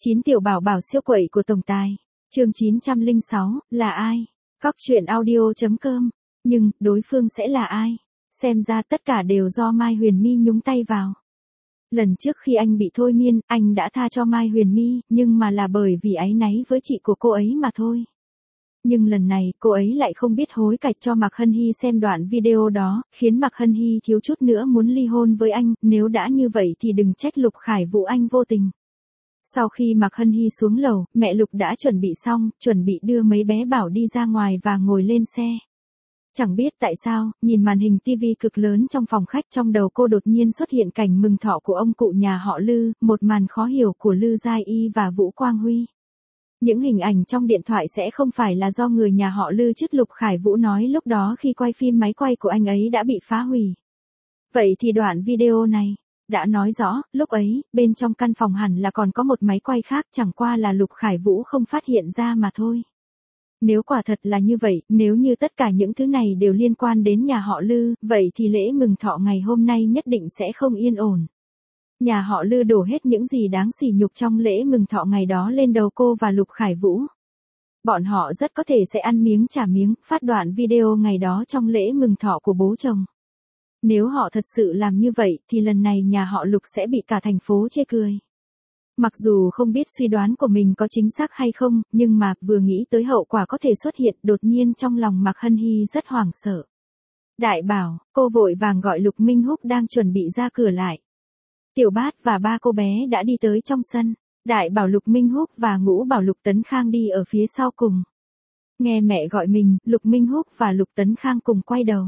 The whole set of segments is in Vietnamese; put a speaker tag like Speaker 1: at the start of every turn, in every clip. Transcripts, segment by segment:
Speaker 1: 9 tiểu bảo bảo siêu quậy của tổng tài. Chương 906, là ai? Cóc truyện audio.com. Nhưng, đối phương sẽ là ai? Xem ra tất cả đều do Mai Huyền My nhúng tay vào. Lần trước khi anh bị thôi miên, anh đã tha cho Mai Huyền My, nhưng mà là bởi vì áy náy với chị của cô ấy mà thôi. Nhưng lần này, cô ấy lại không biết hối cải cho Mạc Hân Hy xem đoạn video đó, khiến Mạc Hân Hy thiếu chút nữa muốn ly hôn với anh, nếu đã như vậy thì đừng trách Lục Khải Vũ anh vô tình. Sau khi Mạc Hân Hy xuống lầu, mẹ Lục đã chuẩn bị xong, chuẩn bị đưa mấy bé bảo đi ra ngoài và ngồi lên xe. Chẳng biết tại sao, nhìn màn hình TV cực lớn trong phòng khách, trong đầu cô đột nhiên xuất hiện cảnh mừng thọ của ông cụ nhà họ Lư, một màn khó hiểu của Lư Giai Y và Vũ Quang Huy. Những hình ảnh trong điện thoại sẽ không phải là do người nhà họ Lư chứ, Lục Khải Vũ nói lúc đó khi quay phim máy quay của anh ấy đã bị phá hủy. Vậy thì đoạn video này đã nói rõ, lúc ấy, bên trong căn phòng hẳn là còn có một máy quay khác, chẳng qua là Lục Khải Vũ không phát hiện ra mà thôi. Nếu quả thật là như vậy, nếu như tất cả những thứ này đều liên quan đến nhà họ Lư, vậy thì lễ mừng thọ ngày hôm nay nhất định sẽ không yên ổn. Nhà họ Lư đổ hết những gì đáng sỉ nhục trong lễ mừng thọ ngày đó lên đầu cô và Lục Khải Vũ. Bọn họ rất có thể sẽ ăn miếng trả miếng, phát đoạn video ngày đó trong lễ mừng thọ của bố chồng. Nếu họ thật sự làm như vậy, thì lần này nhà họ Lục sẽ bị cả thành phố chê cười. Mặc dù không biết suy đoán của mình có chính xác hay không, nhưng mà vừa nghĩ tới hậu quả có thể xuất hiện, đột nhiên trong lòng Mạc Hân Hy rất hoảng sợ. Đại bảo, cô vội vàng gọi Lục Minh Húc đang chuẩn bị ra cửa lại. Tiểu Bát và ba cô bé đã đi tới trong sân. Đại bảo Lục Minh Húc và Ngũ bảo Lục Tấn Khang đi ở phía sau cùng. Nghe mẹ gọi mình, Lục Minh Húc và Lục Tấn Khang cùng quay đầu.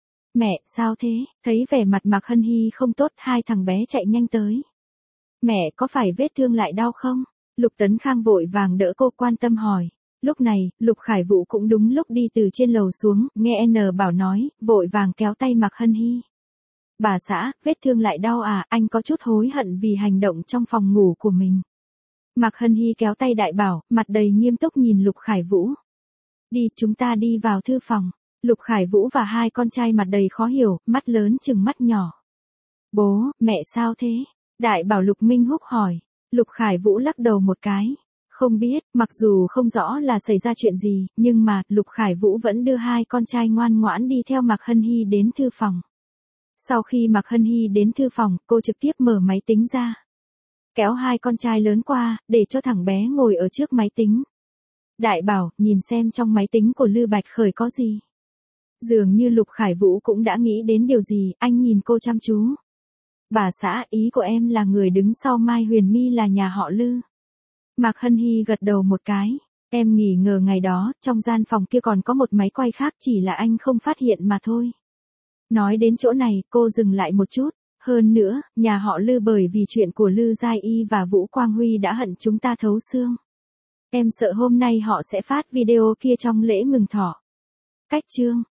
Speaker 1: Mẹ, sao thế? Thấy vẻ mặt Mạc Hân Hy không tốt, hai thằng bé chạy nhanh tới. Mẹ, có phải vết thương lại đau không? Lục Tấn Khang vội vàng đỡ cô, quan tâm hỏi. Lúc này, Lục Khải Vũ cũng đúng lúc đi từ trên lầu xuống, nghe N bảo nói, vội vàng kéo tay Mạc Hân Hy. Bà xã, vết thương lại đau à, anh có chút hối hận vì hành động trong phòng ngủ của mình. Mạc Hân Hy kéo tay Đại bảo, mặt đầy nghiêm túc nhìn Lục Khải Vũ. Đi, chúng ta đi vào thư phòng. Lục Khải Vũ và hai con trai mặt đầy khó hiểu, mắt lớn chừng mắt nhỏ. Bố, mẹ sao thế? Đại bảo Lục Minh Húc hỏi. Lục Khải Vũ lắc đầu một cái. Không biết, mặc dù không rõ là xảy ra chuyện gì, nhưng mà, Lục Khải Vũ vẫn đưa hai con trai ngoan ngoãn đi theo Mạc Hân Hy đến thư phòng. Sau khi Mạc Hân Hy đến thư phòng, cô trực tiếp mở máy tính ra. Kéo hai con trai lớn qua, để cho thằng bé ngồi ở trước máy tính. Đại bảo, nhìn xem trong máy tính của Lư Bạch Khởi có gì. Dường như Lục Khải Vũ cũng đã nghĩ đến điều gì, anh nhìn cô chăm chú. Bà xã, ý của em là người đứng sau Mai Huyền My là nhà họ Lư. Mạc Hân Hy gật đầu một cái. Em nghỉ ngờ ngày đó, trong gian phòng kia còn có một máy quay khác, chỉ là anh không phát hiện mà thôi. Nói đến chỗ này, cô dừng lại một chút. Hơn nữa, nhà họ Lư bởi vì chuyện của Lư Giai Y và Vũ Quang Huy đã hận chúng ta thấu xương. Em sợ hôm nay họ sẽ phát video kia trong lễ mừng thọ. Cách chương.